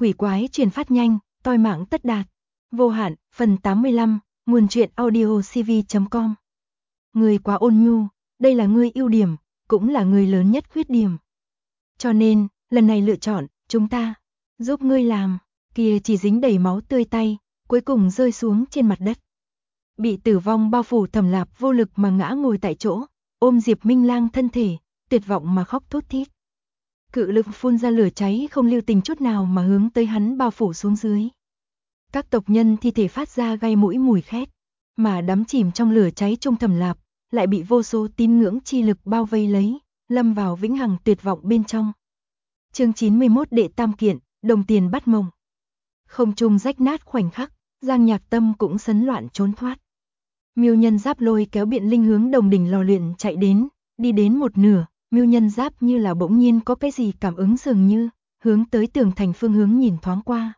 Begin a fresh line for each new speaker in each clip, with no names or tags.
quỷ quái truyền phát nhanh, toi mạng tất đạt. Vô hạn, phần 85, nguồn truyện audio cv.com. Ngươi quá ôn nhu, đây là ngươi ưu điểm, cũng là ngươi lớn nhất khuyết điểm. Cho nên, lần này lựa chọn, chúng ta giúp ngươi làm. Kia chỉ dính đầy máu tươi tay, cuối cùng rơi xuống trên mặt đất. Bị tử vong bao phủ Thẩm Lạp vô lực mà ngã ngồi tại chỗ, ôm Diệp Minh Lang thân thể, tuyệt vọng mà khóc thút thít. Cự lực phun ra lửa cháy không lưu tình chút nào mà hướng tới hắn bao phủ xuống dưới. Các tộc nhân thi thể phát ra gai mũi mùi khét, mà đắm chìm trong lửa cháy trong Thẩm Lạp, lại bị vô số tín ngưỡng chi lực bao vây lấy, lâm vào vĩnh hằng tuyệt vọng bên trong. Chương 91 đệ tam kiện, đồng tiền bắt mông. Không trung rách nát khoảnh khắc, Giang Nhạc Tâm cũng sấn loạn trốn thoát. Miêu Nhân Giáp lôi kéo Biện Linh hướng Đồng Đỉnh lò luyện chạy đến, đi đến một nửa, Miêu Nhân Giáp như là bỗng nhiên có cái gì cảm ứng dường như, hướng tới tường thành phương hướng nhìn thoáng qua.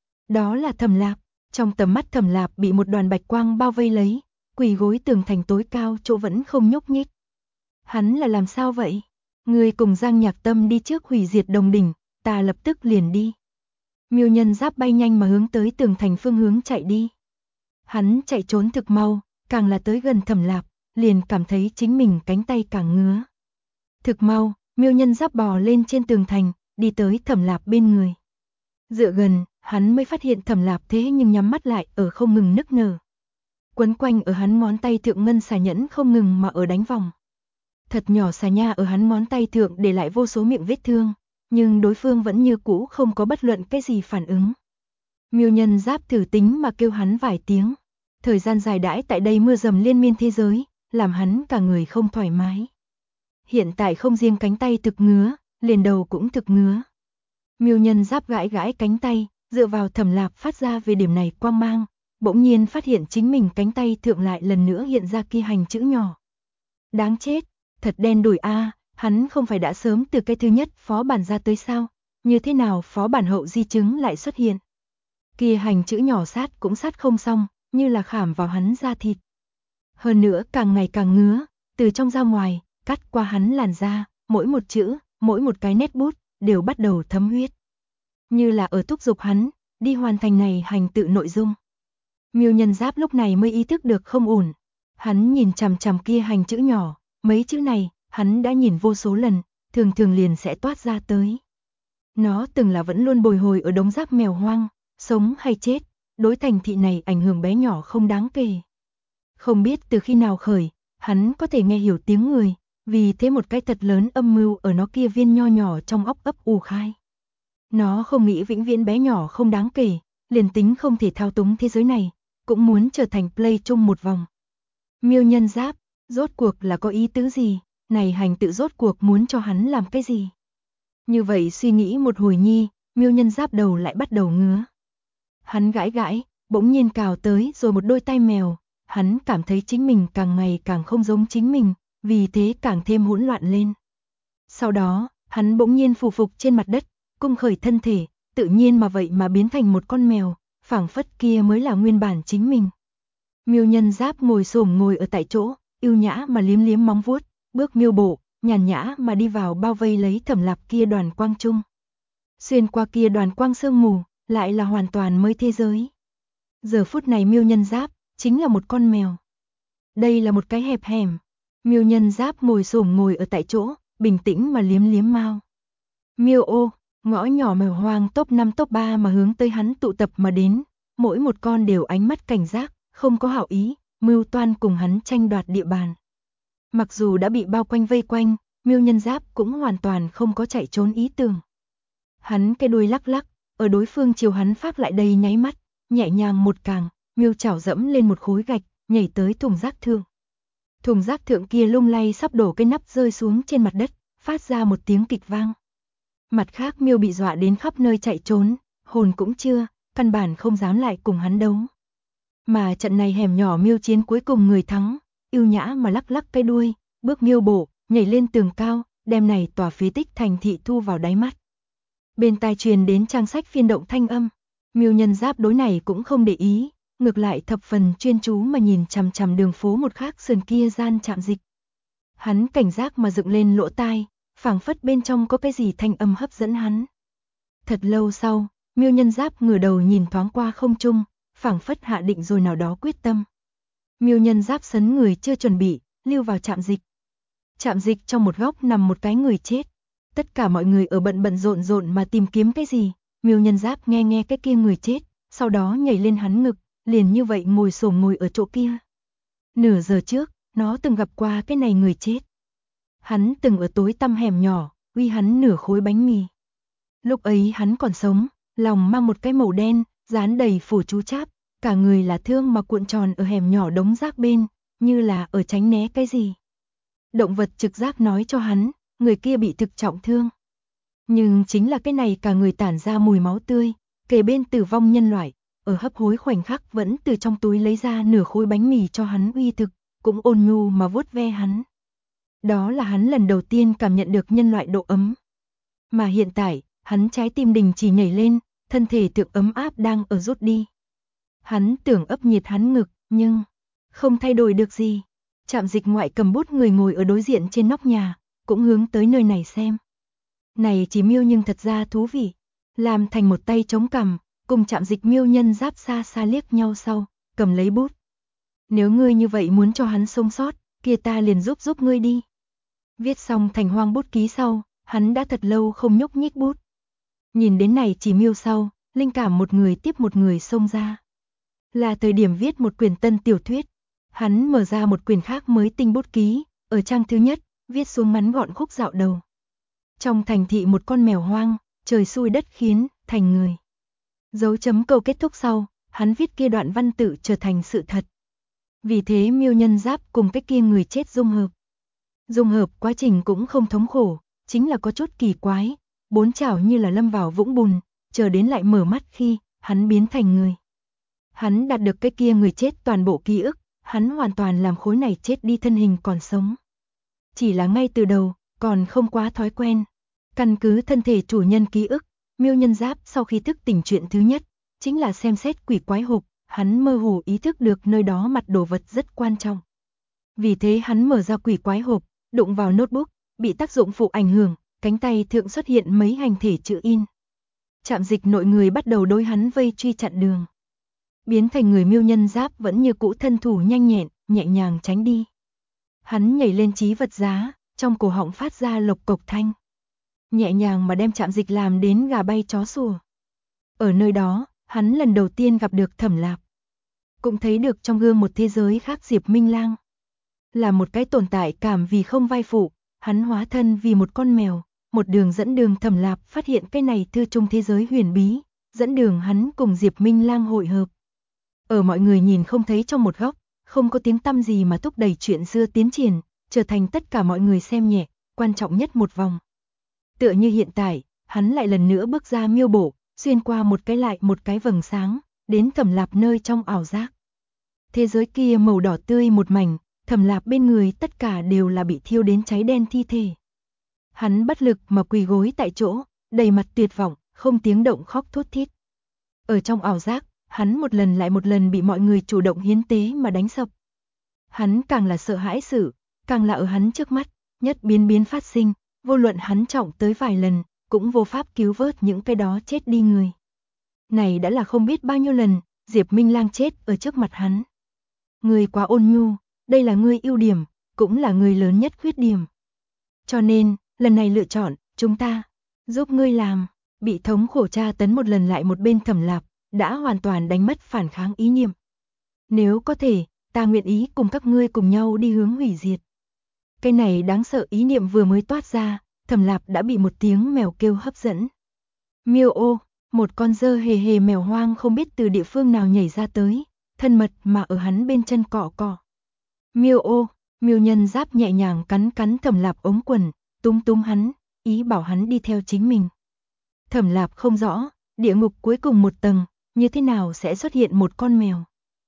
Đó là Thẩm Lạp, trong tầm mắt Thẩm Lạp bị một đoàn bạch quang bao vây lấy, quỳ gối tường thành tối cao chỗ vẫn không nhúc nhích. Hắn là làm sao vậy? Ngươi cùng Giang Nhạc Tâm đi trước hủy diệt Đồng Đỉnh, ta lập tức liền đi. Miêu Nhân Giáp bay nhanh mà hướng tới tường thành phương hướng chạy đi. Hắn chạy trốn thực mau, càng là tới gần Thẩm Lạp, liền cảm thấy chính mình cánh tay càng ngứa. Thực mau, Miêu Nhân Giáp bò lên trên tường thành, đi tới Thẩm Lạp bên người. Dựa gần, hắn mới phát hiện Thẩm Lạp thế nhưng nhắm mắt lại ở không ngừng nức nở. Quấn quanh ở hắn ngón tay thượng ngân xà nhẫn không ngừng mà ở đánh vòng. Thật nhỏ xà nha ở hắn ngón tay thượng để lại vô số miệng vết thương, nhưng đối phương vẫn như cũ không có bất luận cái gì phản ứng. Miêu Nhân Giáp thử tính mà kêu hắn vài tiếng. Thời gian dài đãi tại đây mưa dầm liên miên thế giới, làm hắn cả người không thoải mái. Hiện tại không riêng cánh tay thực ngứa, liền đầu cũng thực ngứa. Miêu Nhân Giáp gãi gãi cánh tay, dựa vào Thẩm Lạp phát ra về điểm này quang mang, bỗng nhiên phát hiện chính mình cánh tay thượng lại lần nữa hiện ra kia hành chữ nhỏ. Đáng chết, thật đen đủi a, hắn không phải đã sớm từ cái thứ nhất phó bản ra tới sao, như thế nào phó bản hậu di chứng lại xuất hiện. Kia hành chữ nhỏ sát cũng sát không xong, như là khảm vào hắn da thịt. Hơn nữa càng ngày càng ngứa, từ trong ra ngoài, cắt qua hắn làn da, mỗi một chữ, mỗi một cái nét bút, đều bắt đầu thấm huyết. Như là ở thúc giục hắn, đi hoàn thành này hành tự nội dung. Miêu Nhân Giáp lúc này mới ý thức được không ổn. Hắn nhìn chằm chằm kia hành chữ nhỏ, mấy chữ này, hắn đã nhìn vô số lần, thường thường liền sẽ toát ra tới. Nó từng là vẫn luôn bồi hồi ở đống rác mèo hoang, sống hay chết, đối thành thị này ảnh hưởng bé nhỏ không đáng kể. Không biết từ khi nào khởi, hắn có thể nghe hiểu tiếng người, vì thế một cái thật lớn âm mưu ở nó kia viên nho nhỏ trong óc ấp ù khai. Nó không nghĩ vĩnh viễn bé nhỏ không đáng kể, liền tính không thể thao túng thế giới này, cũng muốn trở thành play chung một vòng. Miêu Nhân Giáp, rốt cuộc là có ý tứ gì, này hành tự rốt cuộc muốn cho hắn làm cái gì? Như vậy suy nghĩ một hồi nhi, Miêu Nhân Giáp đầu lại bắt đầu ngứa. Hắn gãi gãi, bỗng nhiên cào tới rồi một đôi tay mèo, hắn cảm thấy chính mình càng ngày càng không giống chính mình, vì thế càng thêm hỗn loạn lên. Sau đó, hắn bỗng nhiên phù phục trên mặt đất, cung khởi thân thể, tự nhiên mà vậy mà biến thành một con mèo, phảng phất kia mới là nguyên bản chính mình. Miêu Nhân Giáp ngồi xổm ngồi ở tại chỗ, yêu nhã mà liếm liếm móng vuốt, bước miêu bộ, nhàn nhã mà đi vào bao vây lấy Thẩm Lạp kia đoàn quang trung. Xuyên qua kia đoàn quang sương mù, lại là hoàn toàn mới thế giới. Giờ phút này Miêu Nhân Giáp chính là một con mèo. Đây là một cái hẹp hẻm. Miêu Nhân Giáp ngồi xổm ngồi ở tại chỗ, bình tĩnh mà liếm liếm mao. Miêu ô, ngõ nhỏ mèo hoang top 5 top 3 mà hướng tới hắn tụ tập mà đến, mỗi một con đều ánh mắt cảnh giác, không có hảo ý, mưu toan cùng hắn tranh đoạt địa bàn. Mặc dù đã bị bao quanh vây quanh, Miêu Nhân Giáp cũng hoàn toàn không có chạy trốn ý tưởng. Hắn cái đuôi lắc lắc, ở đối phương chiều hắn phát lại đây nháy mắt, nhẹ nhàng một càng, miêu chảo dẫm lên một khối gạch, nhảy tới thùng rác thượng. Thùng rác thượng kia lung lay sắp đổ cái nắp rơi xuống trên mặt đất, phát ra một tiếng kịch vang. Mặt khác miêu bị dọa đến khắp nơi chạy trốn, hồn cũng chưa, căn bản không dám lại cùng hắn đấu. Mà trận này hẻm nhỏ miêu chiến cuối cùng người thắng, yêu nhã mà lắc lắc cái đuôi, bước miêu bộ, nhảy lên tường cao, đem này tòa phế tích thành thị thu vào đáy mắt. Bên tai truyền đến trang sách phiên động thanh âm, Miêu Nhân Giáp đối này cũng không để ý, ngược lại thập phần chuyên chú mà nhìn chằm chằm đường phố một khác sườn kia gian trạm dịch. Hắn cảnh giác mà dựng lên lỗ tai, phảng phất bên trong có cái gì thanh âm hấp dẫn hắn. Thật lâu sau, Miêu Nhân Giáp ngửa đầu nhìn thoáng qua không trung, phảng phất hạ định rồi nào đó quyết tâm. Miêu Nhân Giáp sấn người chưa chuẩn bị, lưu vào trạm dịch. Trạm dịch trong một góc nằm một cái người chết. Tất cả mọi người ở bận rộn rộn mà tìm kiếm cái gì. Miêu Nhân Giáp nghe cái kia người chết, sau đó nhảy lên hắn ngực, liền như vậy ngồi xổm ngồi ở chỗ kia. Nửa giờ trước, nó từng gặp qua cái này người chết. Hắn từng ở tối tăm hẻm nhỏ, uy hắn nửa khối bánh mì. Lúc ấy hắn còn sống, lòng mang một cái màu đen, dán đầy phủ chú cháp, cả người là thương mà cuộn tròn ở hẻm nhỏ đống rác bên, như là ở tránh né cái gì. Động vật trực giác nói cho hắn, người kia bị thực trọng thương. Nhưng chính là cái này cả người tản ra mùi máu tươi, kề bên tử vong nhân loại, ở hấp hối khoảnh khắc vẫn từ trong túi lấy ra nửa khối bánh mì cho hắn uy thực, cũng ôn nhu mà vuốt ve hắn. Đó là hắn lần đầu tiên cảm nhận được nhân loại độ ấm. Mà hiện tại, hắn trái tim đình chỉ nhảy lên, thân thể thực ấm áp đang ở rút đi. Hắn tưởng ấp nhiệt hắn ngực, nhưng không thay đổi được gì. Trạm dịch ngoại cầm bút người ngồi ở đối diện trên nóc nhà, cũng hướng tới nơi này xem. Này chỉ Miêu nhưng thật ra thú vị, làm thành một tay chống cằm, cùng Trạm dịch Miêu Nhân Giáp xa xa liếc nhau sau, cầm lấy bút. Nếu ngươi như vậy muốn cho hắn sống sót, kia ta liền giúp ngươi đi. Viết xong thành hoang bút ký sau, hắn đã thật lâu không nhúc nhích bút. Nhìn đến này chỉ Miêu sau, linh cảm một người tiếp một người xông ra. Là thời điểm viết một quyển tân tiểu thuyết. Hắn mở ra một quyển khác mới tinh bút ký, ở trang thứ nhất, viết xuống ngắn gọn khúc dạo đầu. Trong thành thị một con mèo hoang, trời xui đất khiến, thành người. Dấu chấm câu kết thúc sau, hắn viết kia đoạn văn tự trở thành sự thật. Vì thế Miêu Nhân Giáp cùng cái kia người chết dung hợp. Dung hợp quá trình cũng không thống khổ, chính là có chút kỳ quái, bốn chảo như là lâm vào vũng bùn, chờ đến lại mở mắt khi hắn biến thành người. Hắn đạt được cái kia người chết toàn bộ ký ức, hắn hoàn toàn làm khối này chết đi thân hình còn sống. Chỉ là ngay từ đầu, còn không quá thói quen. Căn cứ thân thể chủ nhân ký ức, Miêu Nhân Giáp sau khi thức tỉnh chuyện thứ nhất, chính là xem xét quỷ quái hộp, hắn mơ hồ ý thức được nơi đó mặt đồ vật rất quan trọng. Vì thế hắn mở ra quỷ quái hộp, đụng vào notebook, bị tác dụng phụ ảnh hưởng, cánh tay thượng xuất hiện mấy hành thể chữ in. Trạm dịch nội người bắt đầu đối hắn vây truy chặn đường. Biến thành người Miêu Nhân Giáp vẫn như cũ thân thủ nhanh nhẹn, nhẹ nhàng tránh đi. Hắn nhảy lên chí vật giá, trong cổ họng phát ra lộc cộc thanh. Nhẹ nhàng mà đem Trạm dịch làm đến gà bay chó sủa. Ở nơi đó, hắn lần đầu tiên gặp được Thẩm Lạp. Cũng thấy được trong gương một thế giới khác Diệp Minh Lang. Là một cái tồn tại cảm vì không vai phụ, hắn hóa thân vì một con mèo, một đường dẫn đường Thẩm Lạp phát hiện cái này thư trung thế giới huyền bí, dẫn đường hắn cùng Diệp Minh Lang hội hợp. Ở mọi người nhìn không thấy trong một góc, không có tiếng tăm gì mà thúc đẩy chuyện xưa tiến triển, trở thành tất cả mọi người xem nhẹ, quan trọng nhất một vòng. Tựa như hiện tại, hắn lại lần nữa bước ra miêu bộ, xuyên qua một cái lại một cái vầng sáng, đến Thẩm Lạp nơi trong ảo giác. Thế giới kia màu đỏ tươi một mảnh, Thẩm Lạp bên người tất cả đều là bị thiêu đến cháy đen thi thể. Hắn bất lực mà quỳ gối tại chỗ, đầy mặt tuyệt vọng, không tiếng động khóc thút thít. Ở trong ảo giác, hắn một lần lại một lần bị mọi người chủ động hiến tế mà đánh sập. Hắn càng là sợ hãi sự, càng là ở hắn trước mắt, nhất biến phát sinh, vô luận hắn trọng tới vài lần, cũng vô pháp cứu vớt những cái đó chết đi người. Này đã là không biết bao nhiêu lần, Diệp Minh Lang chết ở trước mặt hắn. Ngươi quá ôn nhu, đây là ngươi ưu điểm, cũng là ngươi lớn nhất khuyết điểm. Cho nên, lần này lựa chọn, chúng ta, giúp ngươi làm, bị thống khổ tra tấn một lần lại một bên Thẩm Lạp, đã hoàn toàn đánh mất phản kháng ý niệm. Nếu có thể, ta nguyện ý cùng các ngươi cùng nhau đi hướng hủy diệt. Cái này đáng sợ ý niệm vừa mới toát ra, Thẩm Lạp đã bị một tiếng mèo kêu hấp dẫn. Miêu ô, một con dơ hề mèo hoang không biết từ địa phương nào nhảy ra tới, thân mật mà ở hắn bên chân cọ cọ. Miêu ô, Miêu Nhân Giáp nhẹ nhàng cắn Thẩm Lạp ống quần, túm hắn, ý bảo hắn đi theo chính mình. Thẩm Lạp không rõ, địa ngục cuối cùng một tầng, như thế nào sẽ xuất hiện một con mèo.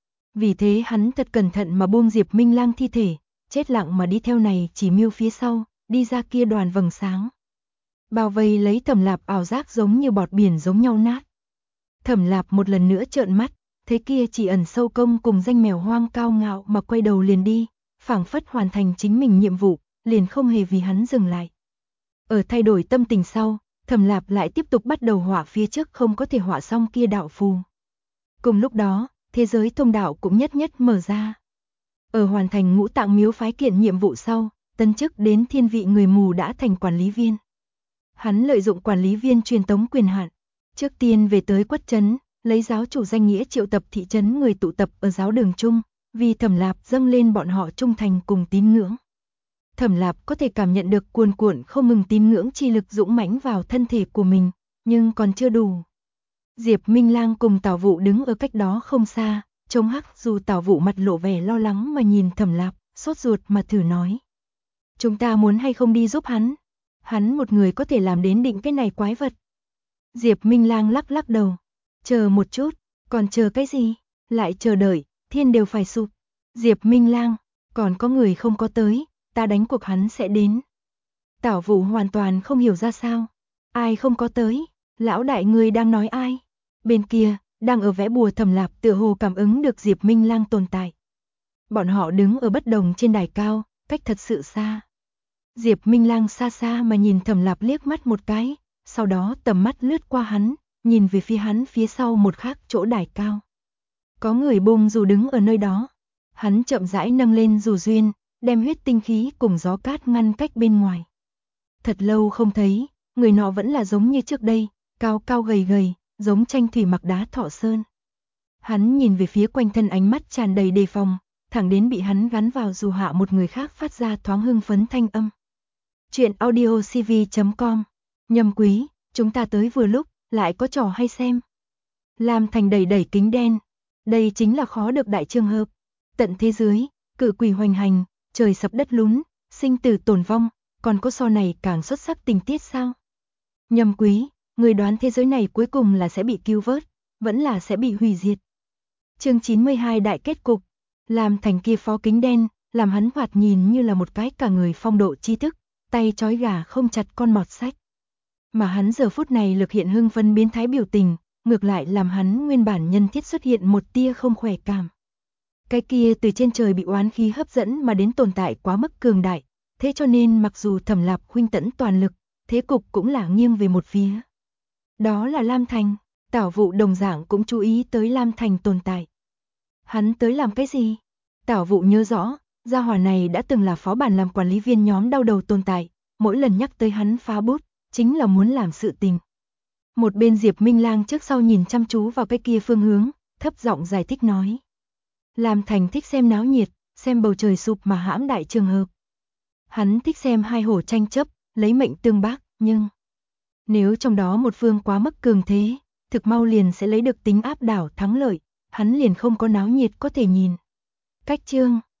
Vì thế hắn thật cẩn thận mà buông Diệp Minh Lang thi thể, chết lặng mà đi theo này chỉ Miêu phía sau, đi ra kia đoàn vầng sáng. Bao vây lấy Thẩm Lạp ảo giác giống như bọt biển giống nhau nát. Thẩm Lạp một lần nữa trợn mắt, thế kia chỉ ẩn sâu công cùng danh mèo hoang cao ngạo mà quay đầu liền đi, phảng phất hoàn thành chính mình nhiệm vụ, liền không hề vì hắn dừng lại. Ở thay đổi tâm tình sau, Thẩm Lạp lại tiếp tục bắt đầu họa phía trước không có thể họa xong kia đạo phù. Cùng lúc đó, thế giới thông đạo cũng nhất nhất mở ra. Ở hoàn thành Ngũ Tạng Miếu phái kiện nhiệm vụ sau, tân chức đến thiên vị người mù đã thành quản lý viên. Hắn lợi dụng quản lý viên truyền tống quyền hạn, trước tiên về tới Quất Trấn, lấy giáo chủ danh nghĩa triệu tập thị trấn người tụ tập ở giáo đường chung, vì Thẩm Lạp dâng lên bọn họ trung thành cùng tín ngưỡng. Thẩm Lạp có thể cảm nhận được cuồn cuộn không ngừng tín ngưỡng chi lực dũng mãnh vào thân thể của mình, nhưng còn chưa đủ. Diệp Minh Lang cùng Tào Vụ đứng ở cách đó không xa, trông hắc dù Tào Vụ mặt lộ vẻ lo lắng mà nhìn Thẩm Lạp, sốt ruột mà thử nói. Chúng ta muốn hay không đi giúp hắn? Hắn một người có thể làm đến định cái này quái vật. Diệp Minh Lang lắc lắc đầu. Chờ một chút, còn chờ cái gì? Lại chờ đợi, thiên đều phải sụp. Diệp Minh Lang, còn có người không có tới, ta đánh cuộc hắn sẽ đến. Tào Vụ hoàn toàn không hiểu ra sao. Ai không có tới? Lão đại người đang nói ai? Bên kia, đang ở vẽ bùa Thẩm Lạp tựa hồ cảm ứng được Diệp Minh Lang tồn tại. Bọn họ đứng ở bất đồng trên đài cao, cách thật sự xa. Diệp Minh Lang xa xa mà nhìn Thẩm Lạp liếc mắt một cái, sau đó tầm mắt lướt qua hắn, nhìn về phía hắn phía sau một khác chỗ đài cao. Có người bung dù đứng ở nơi đó. Hắn chậm rãi nâng lên dù duyên, đem huyết tinh khí cùng gió cát ngăn cách bên ngoài. Thật lâu không thấy, người nọ vẫn là giống như trước đây, cao cao gầy gầy, giống tranh thủy mặc đá Thọ Sơn. Hắn nhìn về phía quanh thân ánh mắt tràn đầy đề phòng, thẳng đến bị hắn gắn vào dù hạ một người khác phát ra thoáng hưng phấn thanh âm. Chuyện audiocv.com. Nhâm quý, chúng ta tới vừa lúc, lại có trò hay xem. Lam Thành đẩy đẩy kính đen. Đây chính là khó được đại trường hợp. Tận thế giới, cự quỷ hoành hành, trời sập đất lún, sinh tử tồn vong, còn có so này càng xuất sắc tình tiết sao? Nhâm quý, người đoán thế giới này cuối cùng là sẽ bị cứu vớt, vẫn là sẽ bị hủy diệt. Chương 92 đại kết cục. Lam Thành kia phó kính đen, làm hắn thoạt nhìn như là một cái cả người phong độ tri thức, tay trói gà không chặt con mọt sách. Mà hắn giờ phút này lực hiện hưng phấn biến thái biểu tình, ngược lại làm hắn nguyên bản nhân thiết xuất hiện một tia không khỏe cảm. Cái kia từ trên trời bị oán khí hấp dẫn mà đến tồn tại quá mức cường đại, thế cho nên mặc dù Thẩm Lạp khuynh tẫn toàn lực, thế cục cũng là nghiêng về một phía. Đó là Lam Thành, Tảo Vụ đồng dạng cũng chú ý tới Lam Thành tồn tại. Hắn tới làm cái gì? Tảo Vụ nhớ rõ, gia hỏa này đã từng là phó bản làm quản lý viên nhóm đau đầu tồn tại, mỗi lần nhắc tới hắn phá bút, chính là muốn làm sự tình. Một bên Diệp Minh Lang trước sau nhìn chăm chú vào cái kia phương hướng, thấp giọng giải thích nói. Lam Thành thích xem náo nhiệt, xem bầu trời sụp mà hãm đại trường hợp. Hắn thích xem hai hổ tranh chấp, lấy mệnh tương bác, nhưng nếu trong đó một phương quá mức cường thế, thực mau liền sẽ lấy được tính áp đảo thắng lợi, hắn liền không có náo nhiệt có thể nhìn. Cách chương